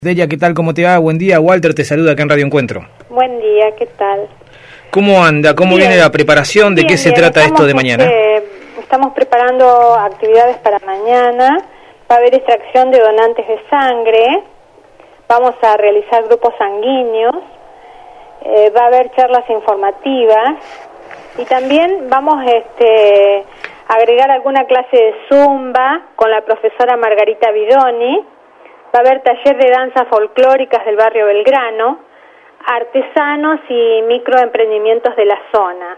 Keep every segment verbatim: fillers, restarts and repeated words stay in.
Delia, ¿qué tal? ¿Cómo te va? Buen día. Walter te saluda acá en Radio Encuentro. Buen día, ¿qué tal? ¿Cómo anda? ¿Cómo Bien. viene la preparación? ¿De Bien, qué se bien. trata Estamos, esto de mañana? Este, estamos preparando actividades para mañana. Va a haber extracción de donantes de sangre. Vamos a realizar grupos sanguíneos. Eh, va a haber charlas informativas. Y también vamos este, a agregar alguna clase de zumba con la profesora Margarita Bidoni. Va a haber taller de danzas folclóricas del barrio Belgrano, artesanos y microemprendimientos de la zona.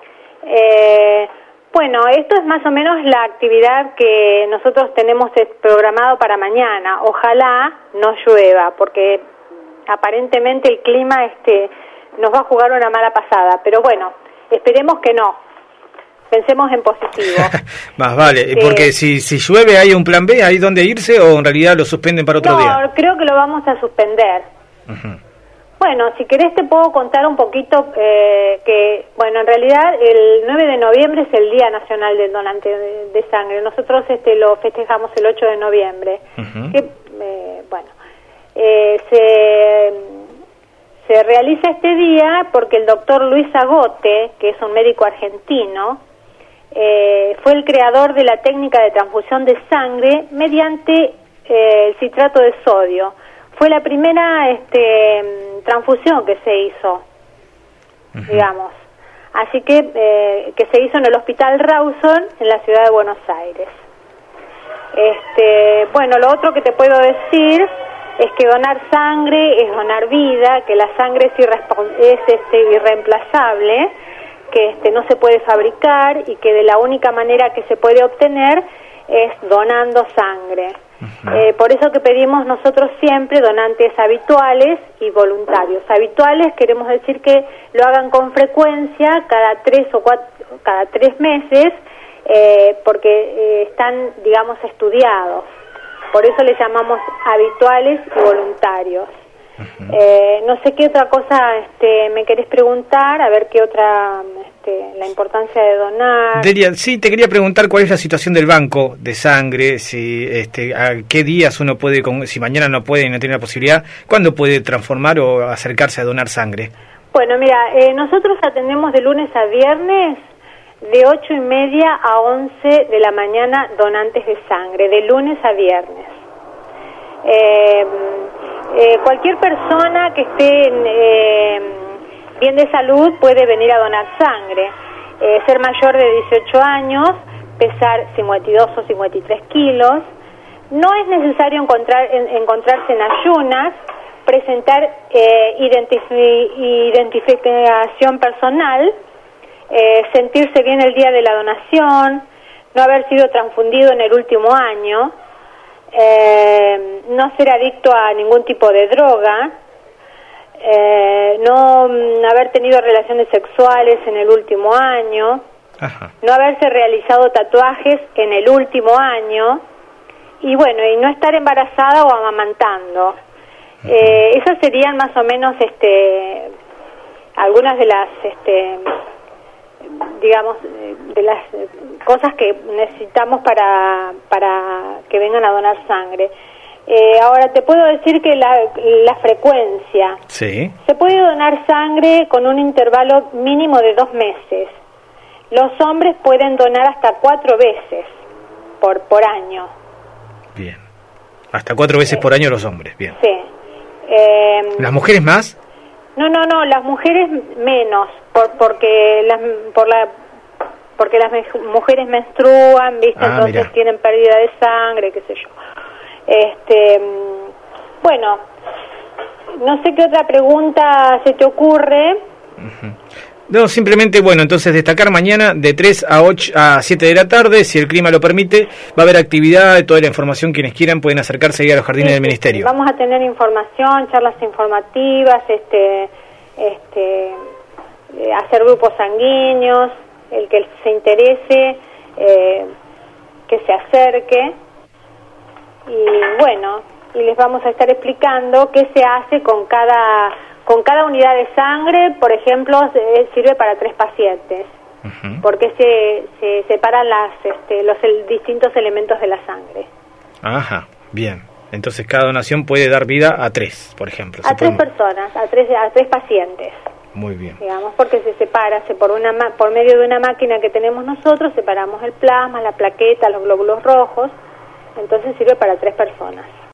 Eh, bueno, esto es más o menos la actividad que nosotros tenemos programado para mañana. Ojalá no llueva, porque aparentemente el clima este, nos va a jugar una mala pasada. Pero bueno, esperemos que no. Pensemos en positivo. Más vale, Este, porque si, si llueve, ¿hay un plan B? ¿Hay dónde irse o en realidad lo suspenden para otro no, día? No, creo que lo vamos a suspender. Uh-huh. Bueno, si querés te puedo contar un poquito eh, que, bueno, en realidad el nueve de noviembre es el Día Nacional del Donante de, de Sangre. Nosotros este lo festejamos el ocho de noviembre. Uh-huh. Que, eh, bueno, eh, se, se realiza este día porque el doctor Luis Agote, que es un médico argentino, Eh, fue el creador de la técnica de transfusión de sangre mediante eh, el citrato de sodio. Fue la primera este, transfusión que se hizo, uh-huh. digamos. Así que, eh, que se hizo en el Hospital Rawson, en la ciudad de Buenos Aires. Este, bueno, lo otro que te puedo decir es que donar sangre es donar vida, que la sangre es, irrespo- es este, irreemplazable, que este no se puede fabricar y que de la única manera que se puede obtener es donando sangre. Uh-huh. Eh, por eso que pedimos nosotros siempre donantes habituales y voluntarios. Habituales queremos decir que lo hagan con frecuencia, cada tres o cuatro, cada tres meses, eh, porque eh, están, digamos, estudiados. Por eso les llamamos habituales y voluntarios. Uh-huh. Eh, no sé qué otra cosa este, me querés preguntar, a ver qué otra, este, la importancia de donar. Delia, sí, te quería preguntar cuál es la situación del banco de sangre, si este, a qué días uno puede, si mañana no puede y no tiene la posibilidad, ¿cuándo puede transformar o acercarse a donar sangre? Bueno, mira, eh, nosotros atendemos de lunes a viernes de ocho y media a once de la mañana donantes de sangre, de lunes a viernes. Eh, Eh, cualquier persona que esté eh, bien de salud puede venir a donar sangre, eh, ser mayor de dieciocho años, pesar cincuenta y dos o cincuenta y tres kilos, no es necesario encontrar, en, encontrarse en ayunas, presentar eh, identifi- identificación personal, eh, sentirse bien el día de la donación, no haber sido transfundido en el último año, Eh, no ser adicto a ningún tipo de droga, eh, no mm, haber tenido relaciones sexuales en el último año, Ajá. no haberse realizado tatuajes en el último año y bueno, y no estar embarazada o amamantando. Eh, esas serían más o menos este algunas de las este digamos, de las cosas que necesitamos para para que vengan a donar sangre. Eh, ahora, te puedo decir que la, la frecuencia. Sí. Se puede donar sangre con un intervalo mínimo de dos meses. Los hombres pueden donar hasta cuatro veces por, por año. Bien. Hasta cuatro veces eh, por año los hombres, bien. Sí. Eh, ¿Las mujeres más? No, no, no, las mujeres menos, por, porque las por la porque las me, mujeres menstruan, ¿viste? Ah, entonces mirá. tienen pérdida de sangre, qué sé yo. Este, bueno, no sé qué otra pregunta se te ocurre. Uh-huh. No, simplemente, bueno, entonces destacar mañana de tres a ocho a siete de la tarde, si el clima lo permite, va a haber actividad, toda la información, quienes quieran pueden acercarse ahí a los jardines sí, del Ministerio. Vamos a tener información, charlas informativas, este, este, eh, hacer grupos sanguíneos, el que se interese, eh, que se acerque, y bueno, y les vamos a estar explicando qué se hace con cada... Con cada unidad de sangre, por ejemplo, eh, sirve para tres pacientes, uh-huh. porque se, se separan las, este, los el, distintos elementos de la sangre. Ajá, bien. Entonces cada donación puede dar vida a tres, por ejemplo. A tres personas, a tres, a tres pacientes. Muy bien. Digamos, porque se separa, se por una por medio de una máquina que tenemos nosotros, separamos el plasma, la plaqueta, los glóbulos rojos, entonces sirve para tres personas.